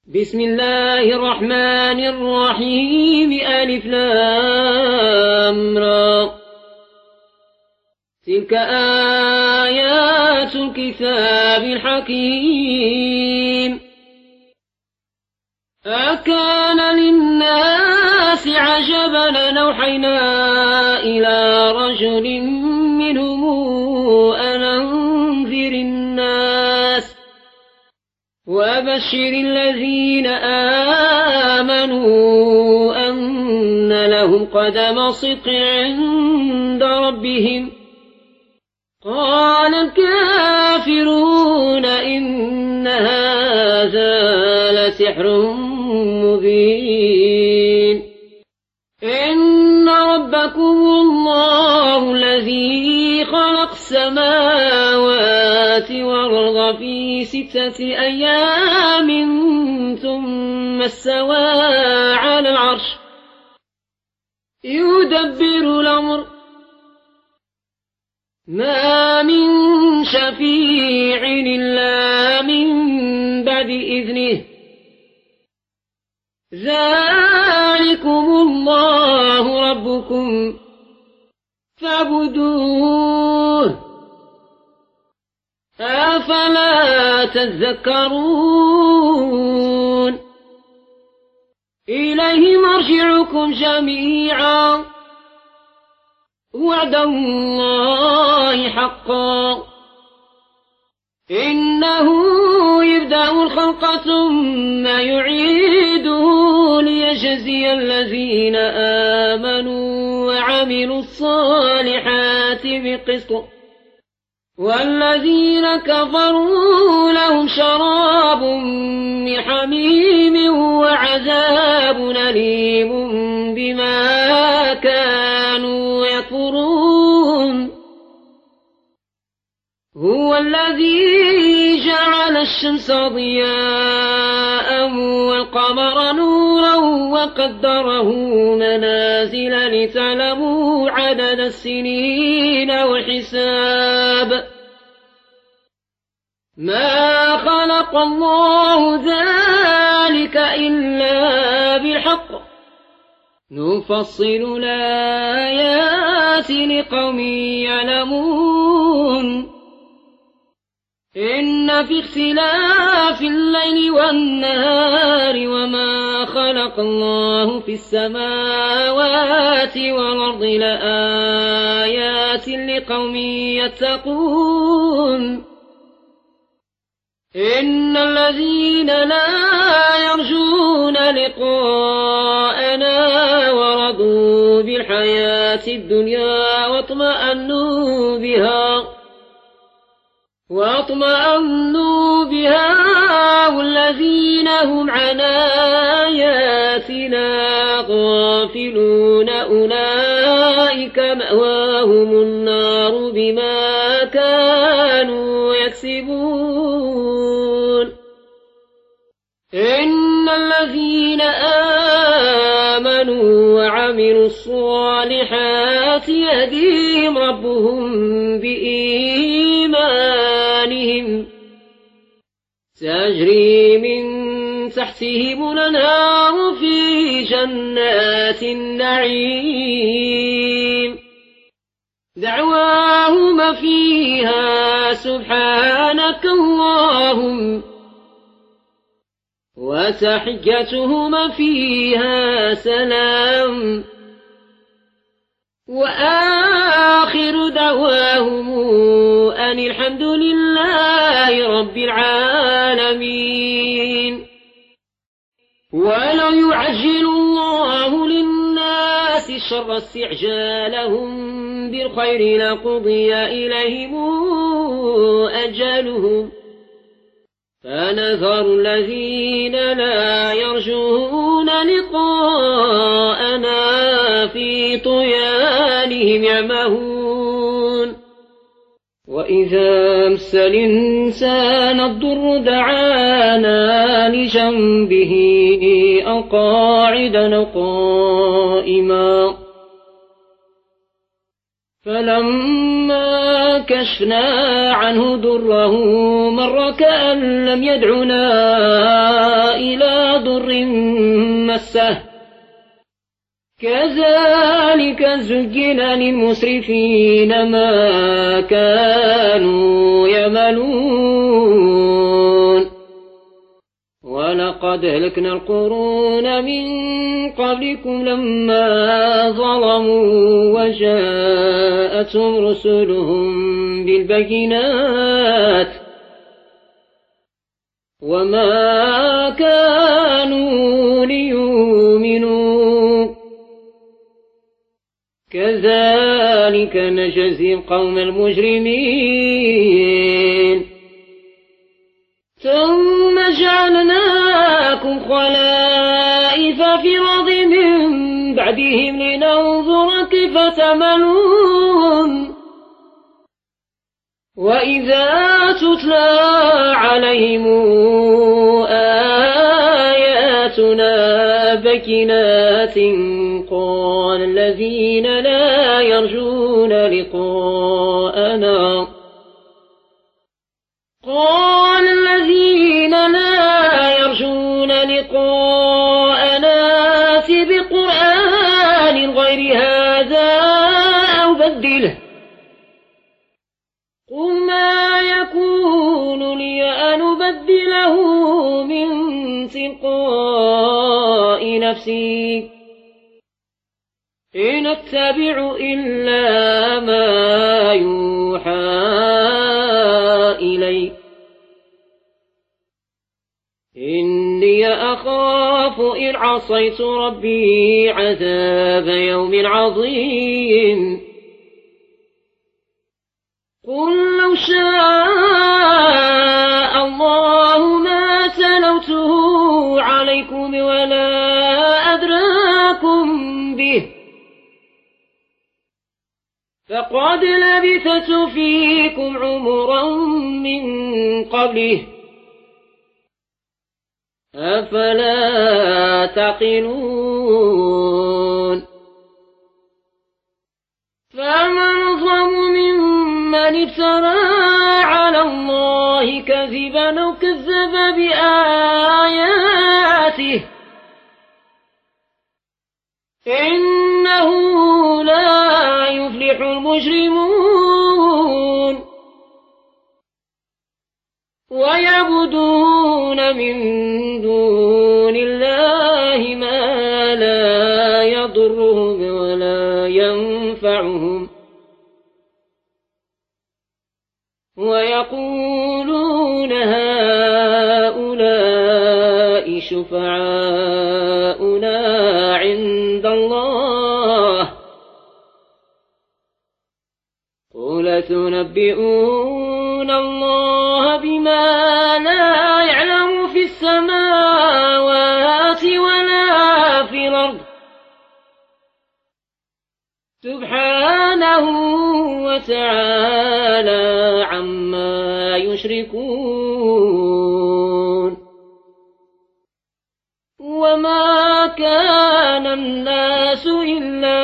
بسم الله الرحمن الرحيم ألف لام را تلك آيات الكتاب الحكيم أكان للناس عجبا أوحينا إلى رجل منهم أن أنذر الناس وبشر الذين آمنوا أن لهم قدم صدق عند ربهم قال الكافرون إن هذا لسحر مبين إن ربكم الله الذي خلق السماوات والأرض في 6 أيام ثم استوى على العرش يدبر الأمر ما من شفيع إلا من بعد إذنه ذلكم الله ربكم فاعبدوه أفلا تذكرون إليه مرجعكم جميعا وعد الله حقا إنه يبدأ الخلق ثم يعيده ليجزي الذين آمنوا وعملوا الصالحات بقسط والذين كفروا لهم شراب من حميم وعذاب أليم بما كانوا يكفرون هو الذي جعل الشمس ضياء والقمر نورا وقدره منازل لتعلموا عدد السنين والحساب ما خلق الله ذلك إلا بالحق نفصل الآيات لقوم يعلمون إن في اختلاف الليل والنهار وما خلق الله في السماوات والأرض لآيات لقوم يتقون إن الذين لا يرجون لقاءنا ورضوا بالحياة الدنيا واطمأنوا بها والذين هم عن آياتنا غافلون أولئك مأواهم النار بما كانوا يكسبون إن الذين آمنوا وعملوا الصالحات يهديهم ربهم بإيمانهم تجري من تحتهم الأنهار في جنات النعيم دعواهم فيها سبحانك اللهم وتحيتهم فيها سلام وآخر دعواهم أن الحمد لله رب العالمين ولو يعجل الله للناس شر استعجالهم بالخير لقضي إليهم أجلهم فنذر الذين لا يرجون لقاءنا في طغيانهم يعمهون وإذا مس الإنسان الضر دعانا لجنبه أو قاعدا أو قائما فلما كشفنا عنه ضره مر كأن لم يدعنا إلى ضر مسه كذلك زين للمسرفين ما كانوا يعملون ولقد أهلكنا القرون من قبلكم لما ظلموا وجاءتهم رسلهم بالبينات وما كانوا ليؤمنوا كذلك نجزي القوم المجرمين ثم جعلناكم خلائف في الأرض من بعدهم لننظر كيف تعملون وإذا تتلى عليهم آياتنا بينات قال الذين لا يرجون لقاءنا ائت بقرآن غير هذا أو بدله قل ما يكون لي أن أبدله من تلقاء نفسي إن أتبع إلا ما يوحى إلي إني أخاف إن عصيت ربي عذاب يوم عظيم قل لو شاء الله ما تلوته عليكم ولا أدراكم به فقد لبثت فيكم عمرا من قبله أفلا تعقلون فمن ظلم ممن افترى على الله كذبا أو كذب بآياته إنه لا يفلح المجرمون ويعبدون من دون الله ما لا يضرهم ولا ينفعهم ويقولون هؤلاء شفعاؤنا عند الله قل تنبئون الله بما لا يعلم في السماوات ولا في الأرض سبحانه وتعالى عما يشركون وما كان الناس إلا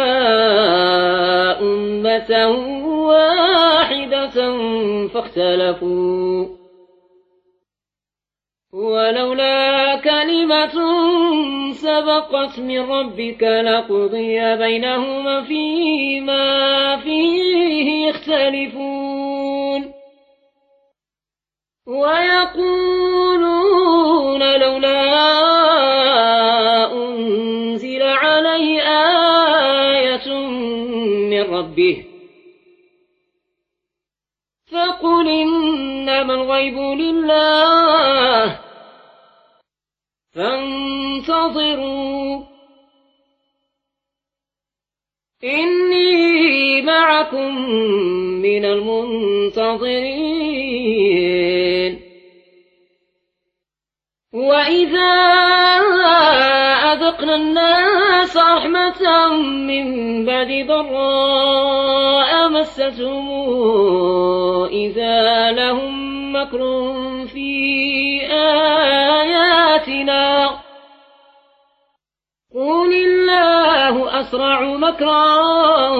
أمة واحدة فاختلفوا ولولا كلمة سبقت من ربك لقضي بينهما فيما فيه يختلفون ويقولون لولا أنزل عليه آية من ربه فقل إنما الغيب لله فانتظروا إني معكم من المنتظرين وإذا أذقنا الناس رحمة من بعد ضراء مستهم إذا لهم مكر في آياتنا قل الله أسرع مكرا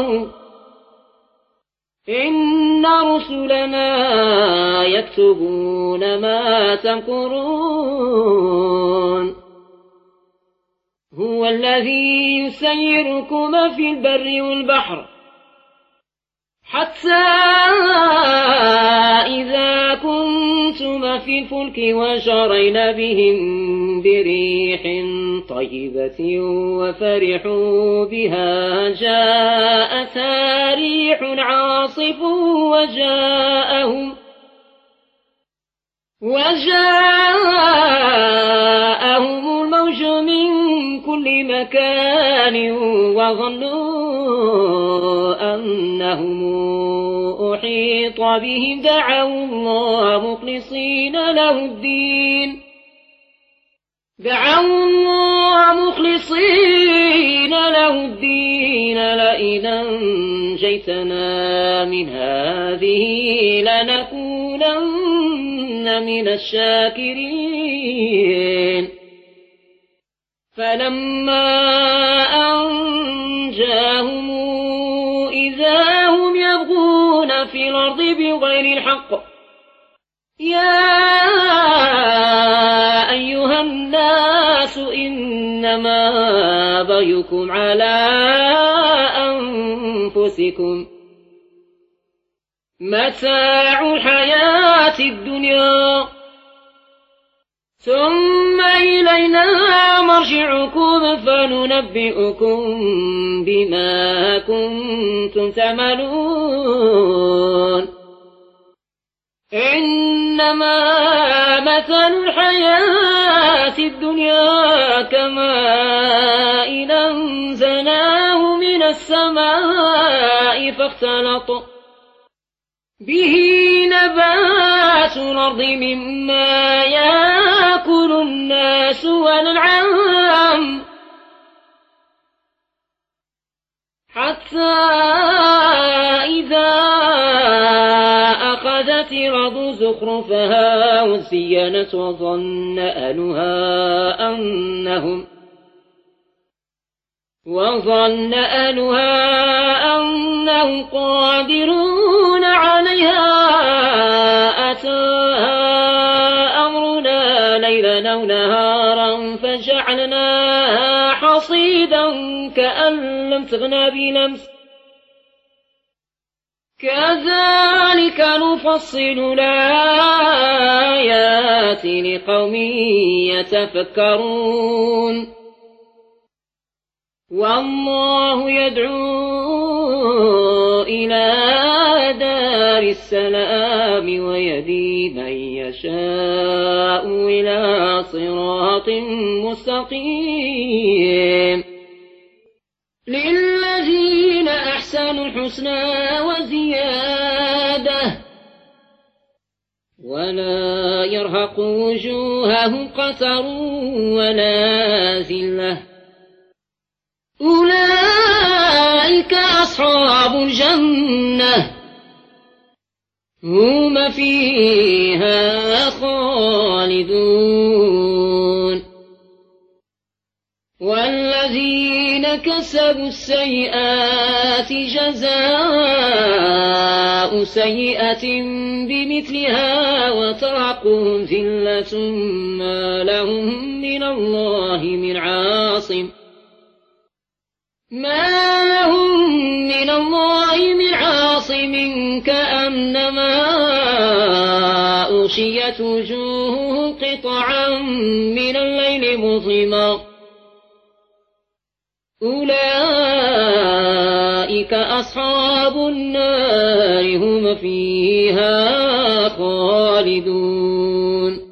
إن رسلنا يكتبون ما تمكرون هو الذي يسيركم في البر والبحر حتى إذا كنتم في الفلك وجرين بهم بريح طيبة وفرحوا بها جاءتها ريح عاصف وجاءهم الموج من كل مكان وظنوا أنهم أحيط بهم دعوا الله مخلصين له الدين لئن أنجيتنا من هذه لنكونن من الشاكرين فلما أنجاهم إذا هم يبغون في الأرض بغير الحق يا أيها الناس إنما بغيكم على أنفسكم متاع الحياة الدنيا ثم إلينا مرجعكم فننبئكم بما كنتم تعملون إنما مثل الحياة الدنيا كماء أنزلناه من السماء فاختلط به نبات الأرض مما يأكل الناس والأنعام حتى إذا أخذت الأرض زخرفها وزينت وظن أهلها أنهم قادرون عليها أتاها أمرنا ليلا أو نهارا فجعلناها حصيدا كأن لم تغن بلمس كذلك نفصل الآيات لقوم يتفكرون والله يدعو إلى دار السلام ويهدي من يشاء إلى صراط مستقيم للذين أحسنوا الحسنى وزيادة ولا يرهق وجوههم قتر ولا ذلة أولئك أصحاب الجنة هم فيها خالدون والذين كسبوا السيئات جزاء سيئة بمثلها وترهقهم ذلة ما لهم من الله من عاصم كأنما أغشيت وجوههم قطعا من الليل مظلما أولئك أصحاب النار هم فيها خالدون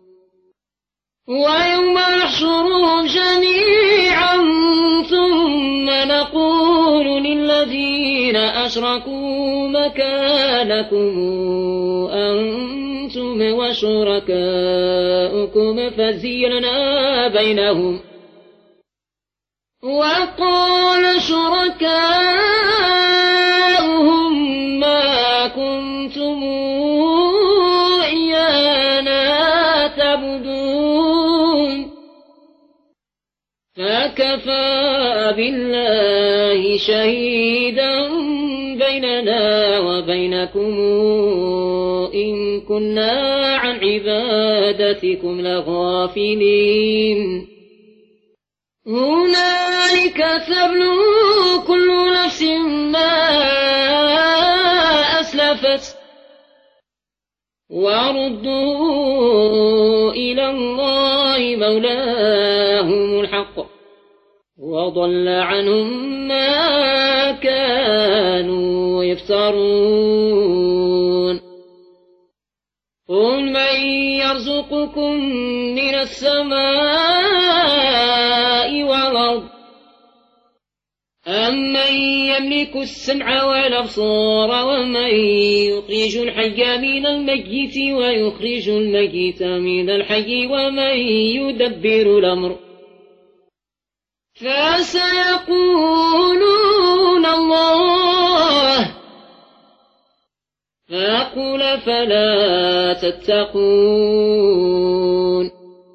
ويوم نحشرهم جميعا ثم نقول للذين أشركوا مكانكم أنتم وشركاؤكم فزيلنا بينهم وقال شركاؤهم ما كنتم إيانا تعبدون فكفى بالله شهيدا بيننا وبينكم إن كنا عن عبادتكم لغافلين هنالك تبلو كل نفس ما أسلفت وردوا إلى الله مولاهم الحق وضل عنهم ما كانوا يفترون قل من يرزقكم من السماء والأرض أمن يملك السمع والأبصار ومن يخرج الحي من الميت ويخرج الميت من الحي ومن يدبر الأمر فسيقولون الله فقل فلا تتقون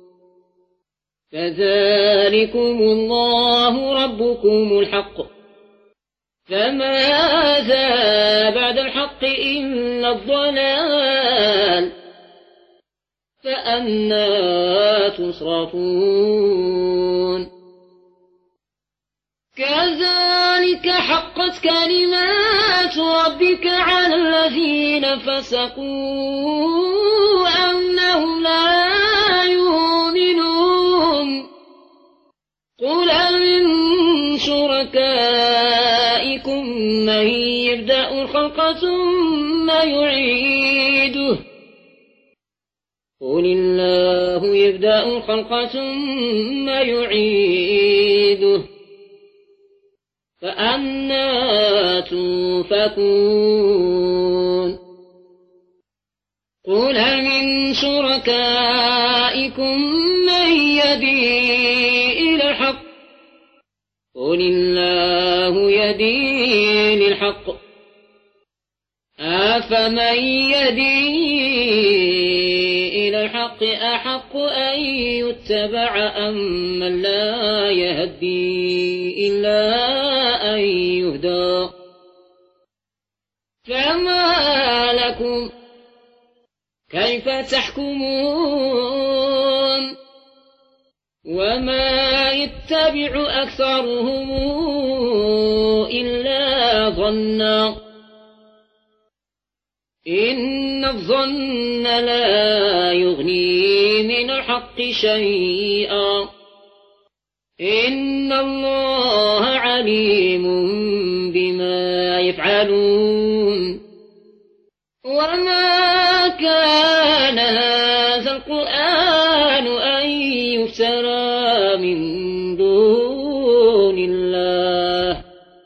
فذلكم الله ربكم الحق فماذا بعد الحق إلا الضلال فأنى تصرفون كذلك حقت كلمات ربك على الذين فسقوا أنهم لا يؤمنون قل هل من شركائكم من يبدأ الخلق ثم يعيده قل الله يبدأ الخلق ثم يعيده فأنى تؤفكون قل هل من شركائكم من يهدي إلى الحق قل الله يهدي للحق أفمن يهدي إلى الحق أحق أن يتبع أم من لا يهدي إلا أن يهدى فما لكم كيف تحكمون وما يتبع أكثرهم إلا ظنا إن الظن لا يغني من الحق شيئا إن الله عليم بما يفعلون وما كان هذا القرآن أن يفترى من دون الله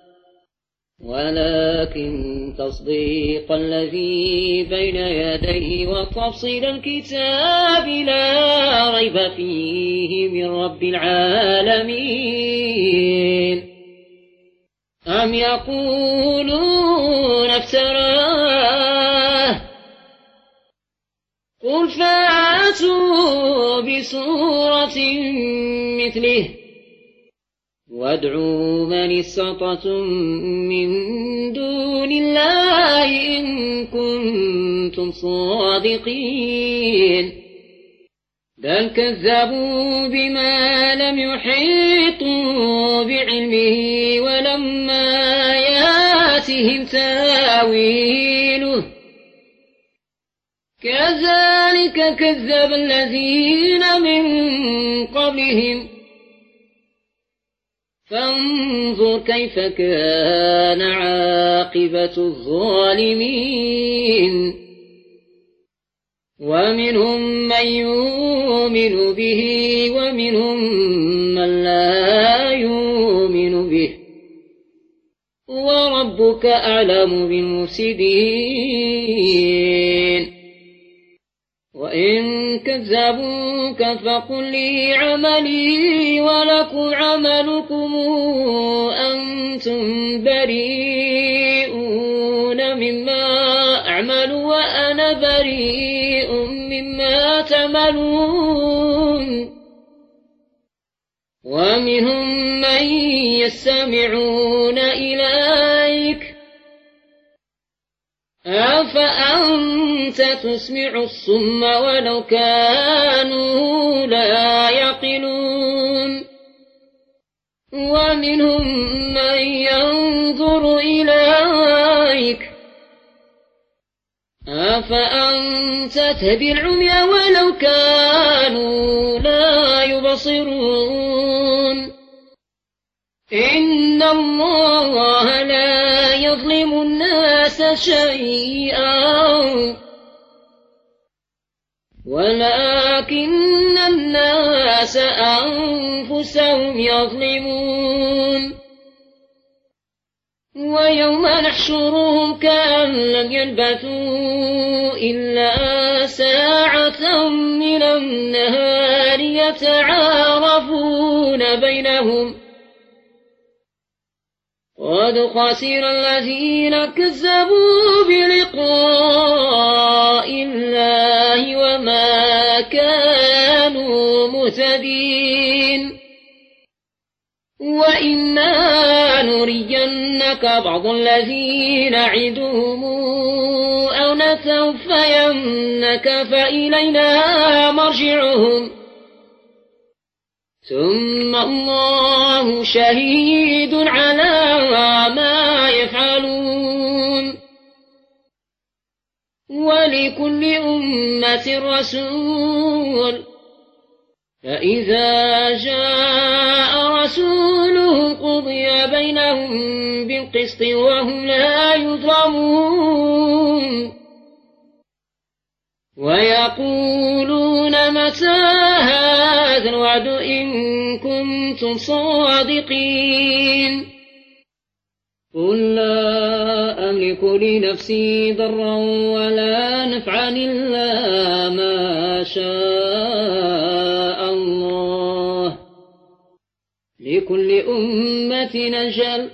ولكن تصديق الذي بين يديه وتفصيل الكتاب لا ريب فيه من رب العالمين أم يقولون افتراه قل فاتوا بسورة مثله وادعوا من استطعتم من دون الله إن كنتم صادقين بل كذبوا بما لم يحيطوا بعلمه ولما ياتهم تاويله كذلك كذب الذين من قبلهم فانظر كيف كان عاقبة الظالمين ومنهم من يؤمن به ومنهم من لا يؤمن به وربك أعلم بالمفسدين وإن كذبوك فقل لي عملي ولكم عملكم أنتم بريئون مما أعمل وأنا بريء مما تعملون ومنهم من يستمعون إليك أفأنت تسمع الصم ولو كانوا لا يعقلون ومنهم من ينظر إليك أفأنت تهدي العمي ولو كانوا لا يبصرون إن الله لا يظلم الناس شيئا ولكن الناس أنفسهم يظلمون ويوم نحشرهم كأن لم يلبثوا إلا ساعة من النهار يتعارفون بينهم قد خسر الذين كذبوا بلقاء الله وما كانوا مهتدين وإنا نرينك بعض الذين نعدهم أو نتوفينك فإلينا مرجعهم ثم الله شهيد على ما يفعلون ولكل أمة رسول فإذا جاء رسولهم قضي بينهم بالقسط وهم لا يظلمون ويقولون متى هذا الوعد إن كنتم صادقين قل لا أملك لنفسي ضرا ولا نفعا إلا ما شاء الله لكل أمة أجل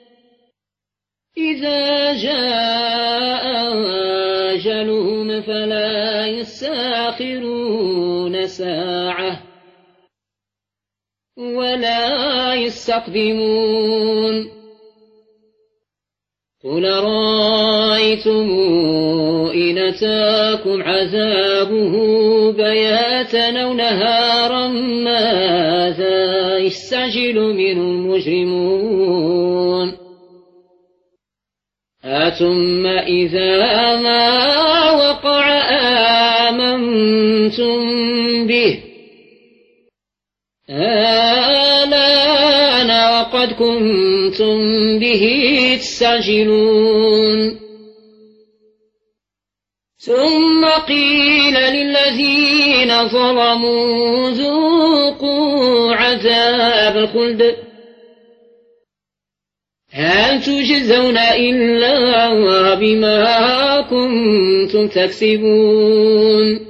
إذا جاء أجلهم فلا يستأخرون ساعة ولا يستقدمون قل رأيتم إن أتاكم عذابه بياتا أو نهارا ماذا يستعجل منه المجرمون ثم إذا ما وقع آمنتم به آلان وقد كنتم به تستعجلون ثم قيل للذين ظلموا ذوقوا عذاب الخلد هل تجزون إلا بما كنتم تكسبون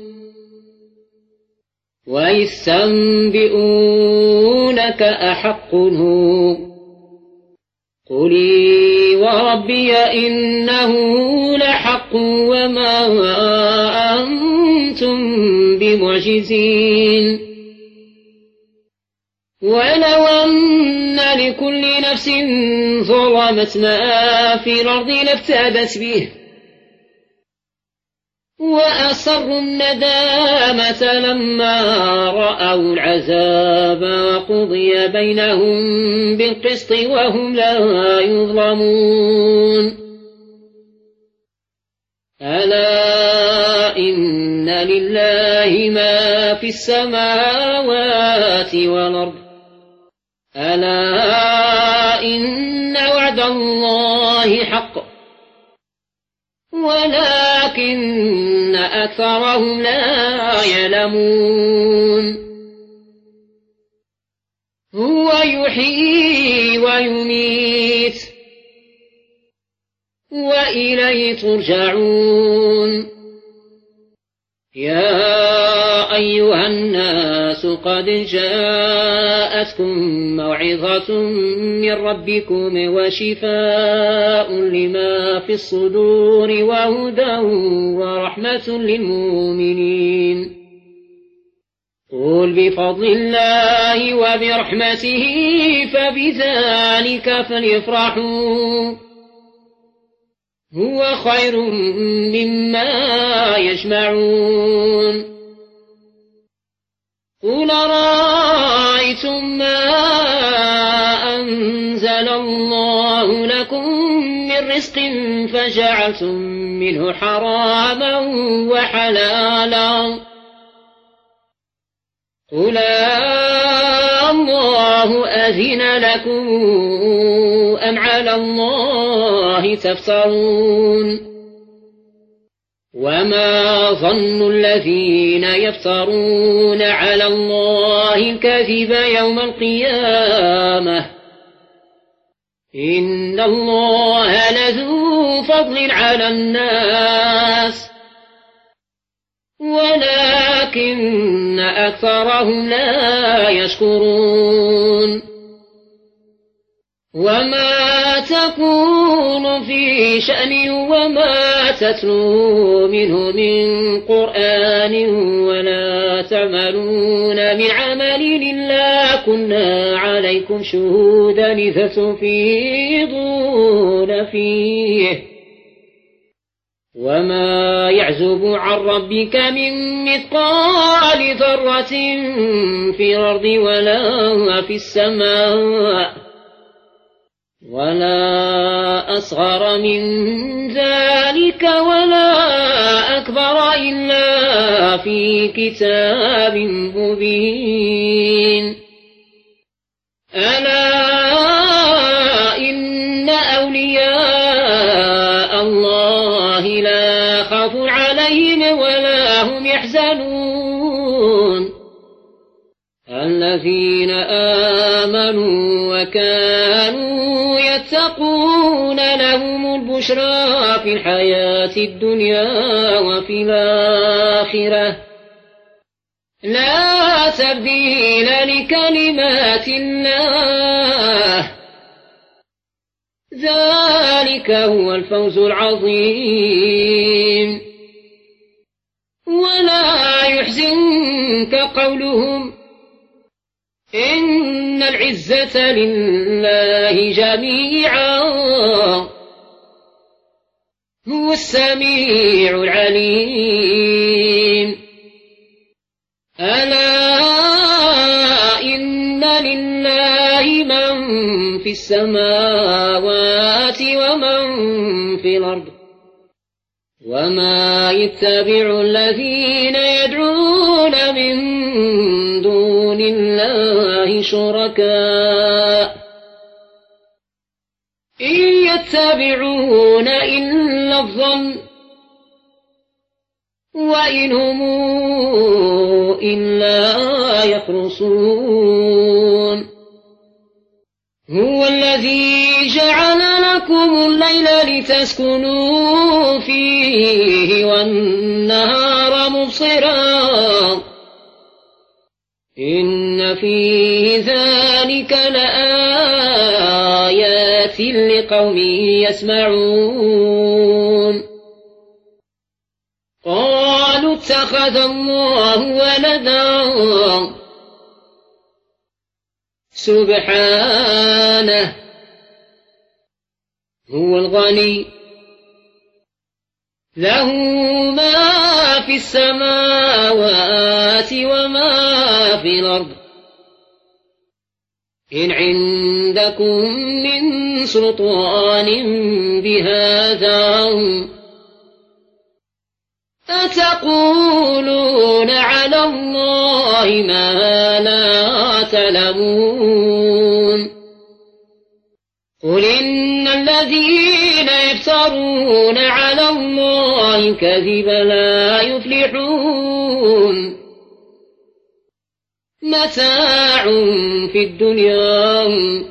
ويستنبئونك أحق هو قل وربي إنه لحق وما أنتم بمعجزين ولو أن لكل نفس ظلمت ما في الأرض لافتدت به وأسروا الندامة لما رأوا العذاب وقضي بينهم بالقسط وهم لا يظلمون ألا إن لله ما في السماوات والأرض ألا إن وعد الله حق ولكن أكثرهم لا يعلمون هو يحيي ويميت وإليه ترجعون يا أيها الناس قد جاءتكم موعظة من ربكم وشفاء لما في الصدور وهدى ورحمة للمؤمنين قل بفضل الله وبرحمته فبذلك فليفرحوا هو خير مما يجمعون قل رأيتم ما رزق فجعلتم منه حراما وحلالا قل الله أذن لكم أم على الله تفترون وما ظن الذين يفترون على الله الكذب يوم القيامة إن الله لذو فضل على الناس ولكن أكثرهم لا يشكرون وما تكون في شأن وما تتلو منه من قرآن ولا تعملون من عمل إلا كنا عليكم شهودا إذ تفيضون فيه وما يعزب عن ربك من مثقال ذرة في الأرض ولا في السماء ولا أصغر من ذلك ولا أكبر إلا في كتاب مبين ألا إن أولياء الله لا خوف عليهم ولا هم يحزنون الذين آمنوا وكانوا يتقون لهم البشرى في الحياة الدنيا وفي الآخرة لا تبديل لكلمات الله ذلك هو الفوز العظيم ولا يحزنك قولهم إن العزة لله جميعا هو السميع العليم ألا إن لله من في السماوات ومن في الأرض وما يتبع الذين يدعون من دون الله شركاء إن يتبعون إلا الظن وإن هم إلا يخرصون هو الذي جعل لكم الليل لتسكنوا فيه والنهار مبصرا إن في ذلك لآيات لقوم يسمعون قالوا اتخذ الله ولدا سبحانه هو الغني له ما في السماوات وما في الأرض إن عندكم من سلطان بهذا أتقولون على الله ما لا تعلمون قل إن الذين يفترون على الله الكذب لا يفلحون متاع في الدنيا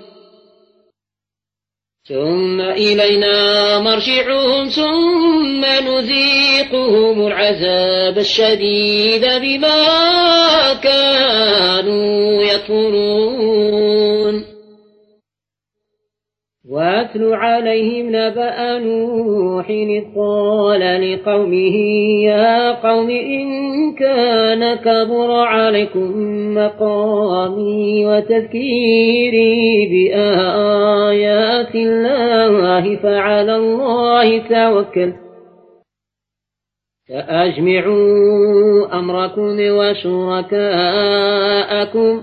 ثم إلينا مرجعهم ثم نذيقهم العذاب الشديد بما كانوا يكفرون واتل عليهم نبأ نوح إذ قال لقومه يا قوم إن كان كبر عليكم مقامي وتذكيري بآيات الله فعلى الله توكلت فأجمعوا أمركم وشركاءكم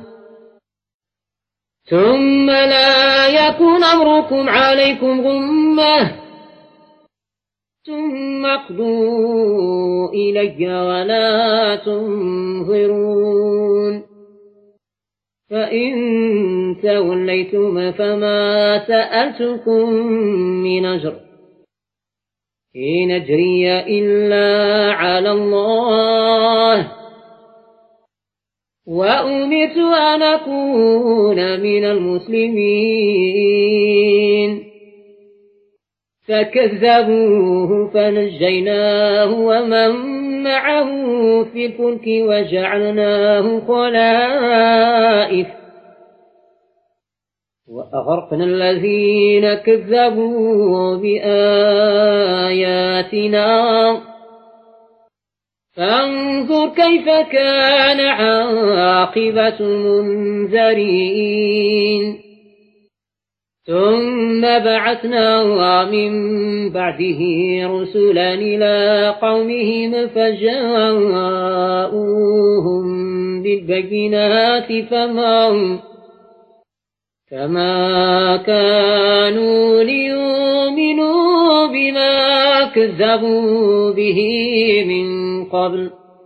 ثم لا يكن أمركم عليكم غمة ثم اقضوا إلي ولا تنظرون فإن توليتم فما سألتكم من أجر إن أجري إلا على الله وأمرت أن أكون من المسلمين فكذبوه فنجيناه ومن معه في الفلك وجعلناه خلائف وأغرقنا الذين كذبوا بآياتنا فانظر كيف كان عاقبة المنذرين ثم بعثنا من بعده رسلا إلى قومهم فجاءوهم بالبينات فما كانوا ليؤمنوا بما كذبوا به من قبل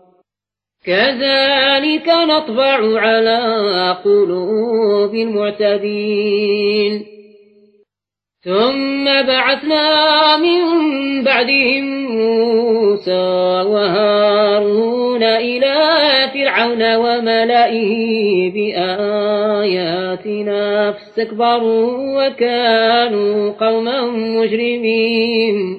كذلك نطبع على قلوب المعتدين ثم بعثنا من بعدهم موسى وهارون إلى فرعون وملئه بآياتنا فاستكبروا وكانوا قوما مجرمين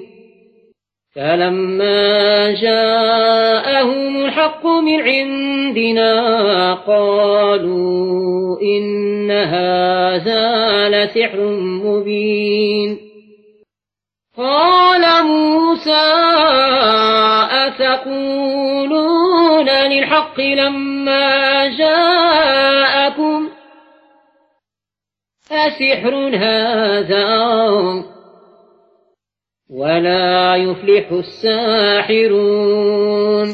فلما جاءهم الحق من عندنا قالوا إن هذا لسحر مبين قال موسى أتقولون للحق لما جاءكم أسحر هذا ولا يفلح الساحرون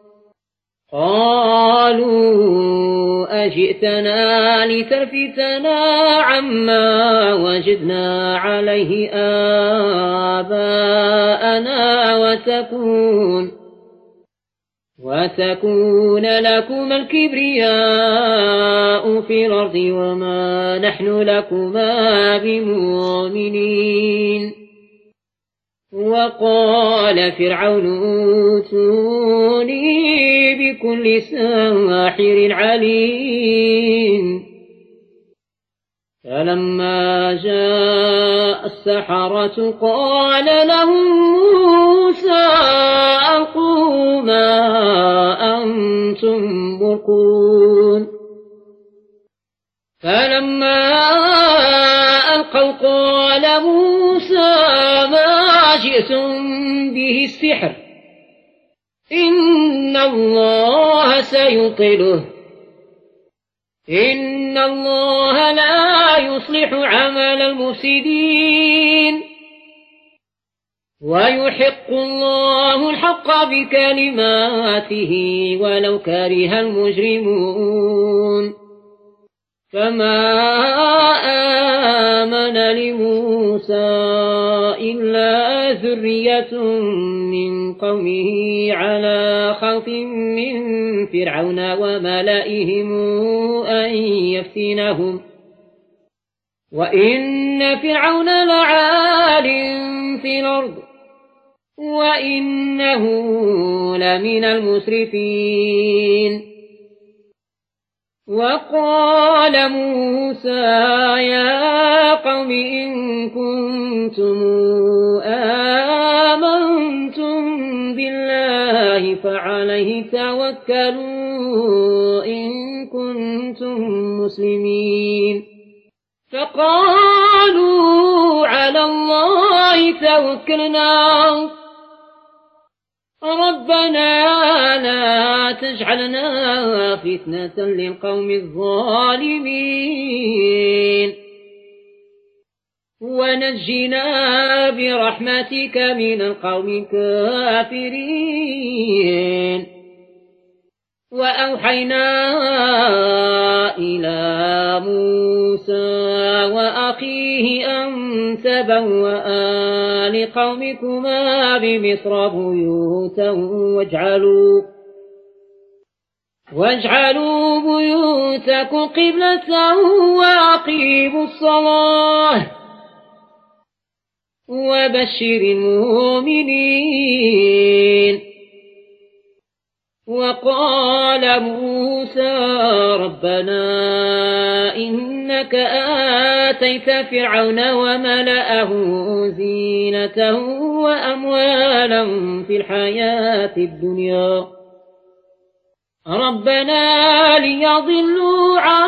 قالوا أجئتنا لتلفتنا عما وجدنا عليه آباءنا وتكون لكما الكبرياء في الأرض وما نحن لكما بمؤمنين وقال فرعون اوتوني بكل ساحر عليم فلما جاء السحرة قال لهم موسى ألقوا ما أنتم ملقون فلما ألقوا قال موسى ما جئتم به السحر إن الله سيبطله إن الله لا يصلح عمل المفسدين ويحق الله الحق بكلماته ولو كره المجرمون فما آمن لموسى إلا ذرية من قومه على خوف من فرعون وملئهم أن يفتنهم وإن فرعون لعال في الأرض وإنه لمن المسرفين وقال موسى يا قوم إن كنتم آمنتم بالله فعليه توكلوا إن كنتم مسلمين فقالوا على الله توكلنا ربنا لا تجعلنا فتنة للقوم الظالمين ونجنا برحمتك من القوم الكافرين وأوحينا إلى موسى وأخيه أن تبوأ لقومكما بمصر بيوتا واجعلوا بيوتكم قبلة وأقيموا الصلاة وبشر المؤمنين. وقال موسى ربنا إنك آتيت فرعون وملأه زينة وأموالا في الحياة الدنيا ربنا ليضلوا عن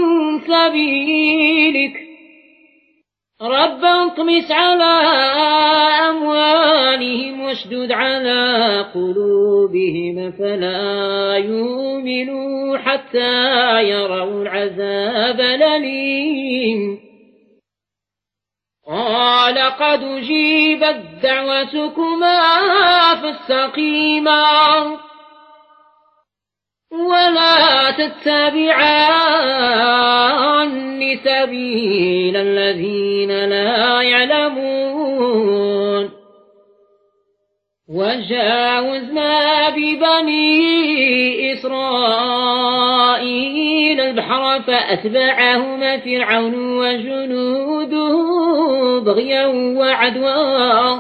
سبيلك ربنا اطمس على أموالهم واشدد على قلوبهم فلا يؤمنوا حتى يروا العذاب الأليم. قال قد أجيبت دعوتكما فاستقيما ولا تتبعان سبيل الذين لا يعلمون. وجاوزنا ببني إسرائيل البحر فأتبعهما فرعون وجنوده بغيا وعدوا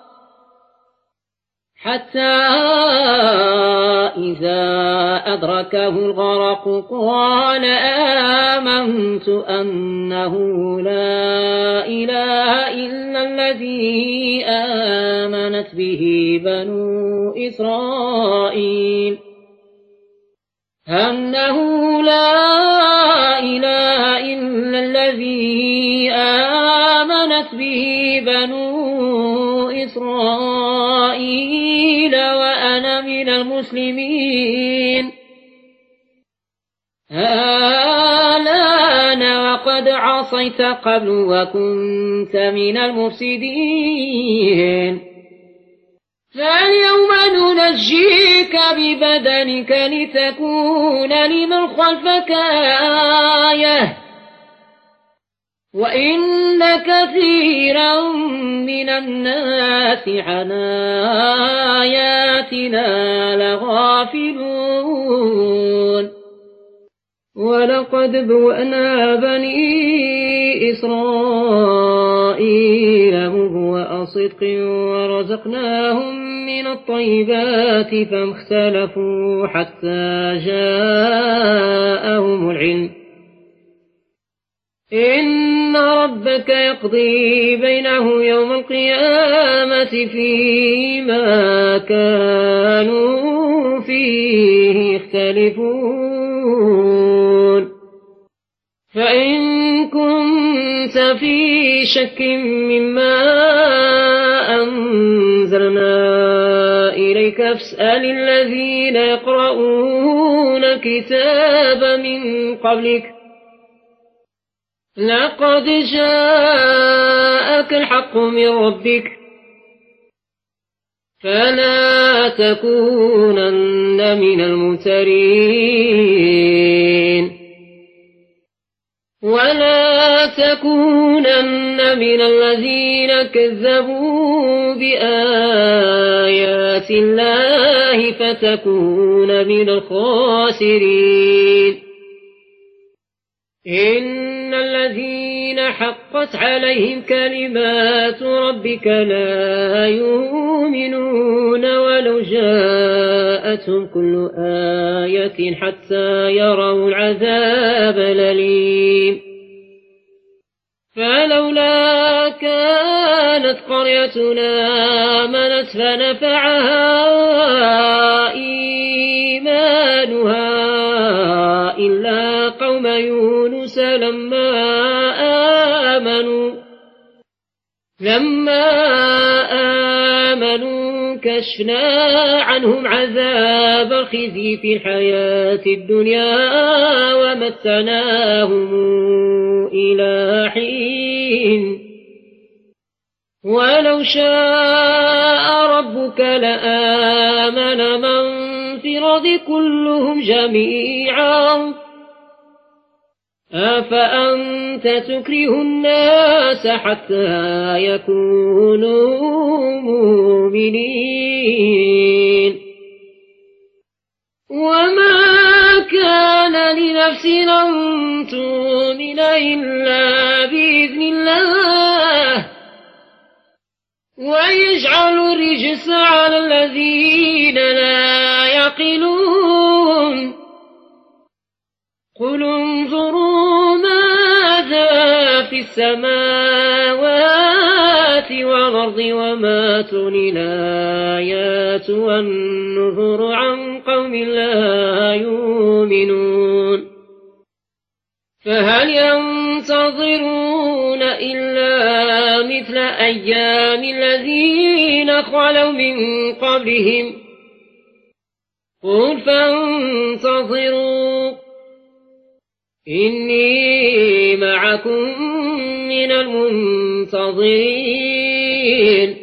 حتى إذا أدركه الغرق قال آمنت أنه لا إله إلا الذي آمنت به بنو إسرائيل أنه لا إله إلا الذي آمنت به بنو إسرائيل وأنا من المسلمين. الآن وقد عصيت قبل وكنت من المفسدين فاليوم ننجيك ببدنك لتكون لمن خلفك آية وإن كثيرا من الناس عن آياتنا لغافلون. ولقد بوأنا بني إسرائيل مبوأ صدق ورزقناهم من الطيبات فما اختلفوا حتى جاءهم العلم إن ربك يقضي بينهم يوم القيامة فيما كانوا فيه يختلفون. فإن كنت في شك مما أنزلنا إليك فاسأل الذين يقرؤون الكتاب من قبلك لقد جاءك الحق من ربك فلا تكونن من الممترين ولا تكونن من الذين كذبوا بآيات الله فتكون من الخاسرين. إن الذين حقت عليهم كلمات ربك لا يؤمنون ولو جاءتهم كل آية حتى يروا العذاب الأليم. فلولا كانت قريتنا آمنت فنفعها إيمانها إلا قوم يونس لما آمنوا كشفنا عنهم عذاب الخزي في الحياة الدنيا ومتعناهم إلى حين. ولو شاء ربك لآمن من في الأرض كلهم جميعا أفأنت تكره الناس حتى يكونوا مؤمنين وما كان لنفس أن تؤمن إلا بإذن الله ويجعل الرجس على الذين لا يعقلون قل انظروا ماذا في السماوات والأرض وما تغني الآيات والنذر عن قوم لا يؤمنون فهل ينتظرون إلا مثل أيام الذين خلوا من قبلهم قل فانتظروا إني معكم من المنتظرين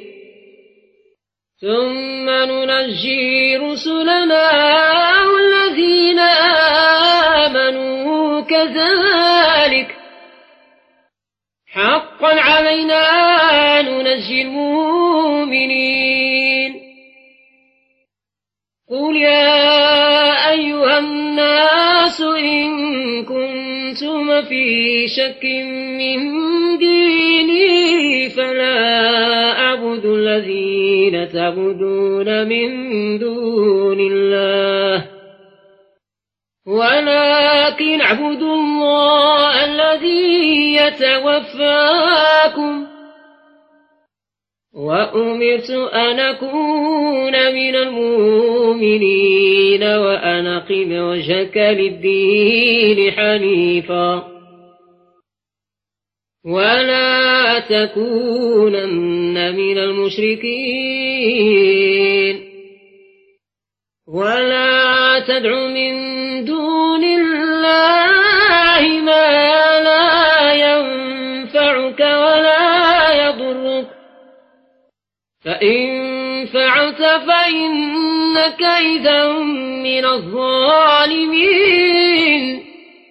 ثم ننجي رسلنا والذين آمنوا كذلك حقا علينا ننجي المؤمنين قل يا أيها الناس إن كنتم في شك من ديني فلا أعبد الذين تعبدون من دون الله ولكن اعبدوا الله الذي يتوفاكم وأمرت أن أكون من المؤمنين وأن أقم وجهك للدين حنيفا ولا تكونن من المشركين ولا تدع من دون الله ما لا ينفعك ولا يضرك فإن فعلت فإنك إذا من الظالمين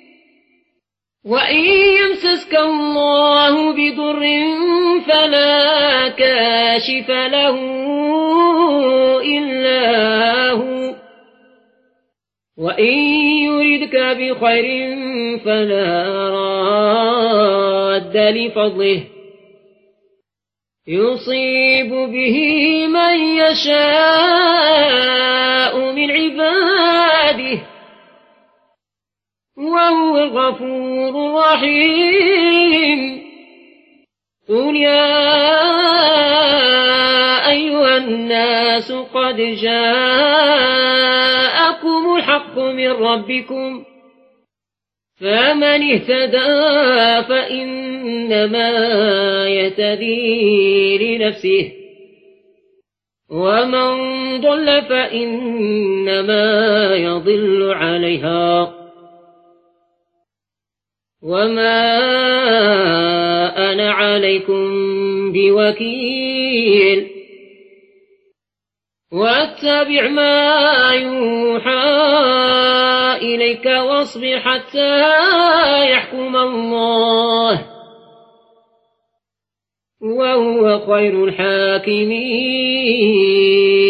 وإن يمسسك الله بضر فلا كاشف له إلا هو وإن يردك بخير فلا راد لفضله يصيب به من يشاء من عباده وهو الغفور الرحيم قل يا أيها الناس قد جاءكم الحق من ربكم فمن اهتدى فإنما يهتدي لنفسه ومن ضل فإنما يضل عليها وما أنا عليكم بوكيل واتبع ما يوحى إليك واصبر حتى يحكم الله وهو خير الحاكمين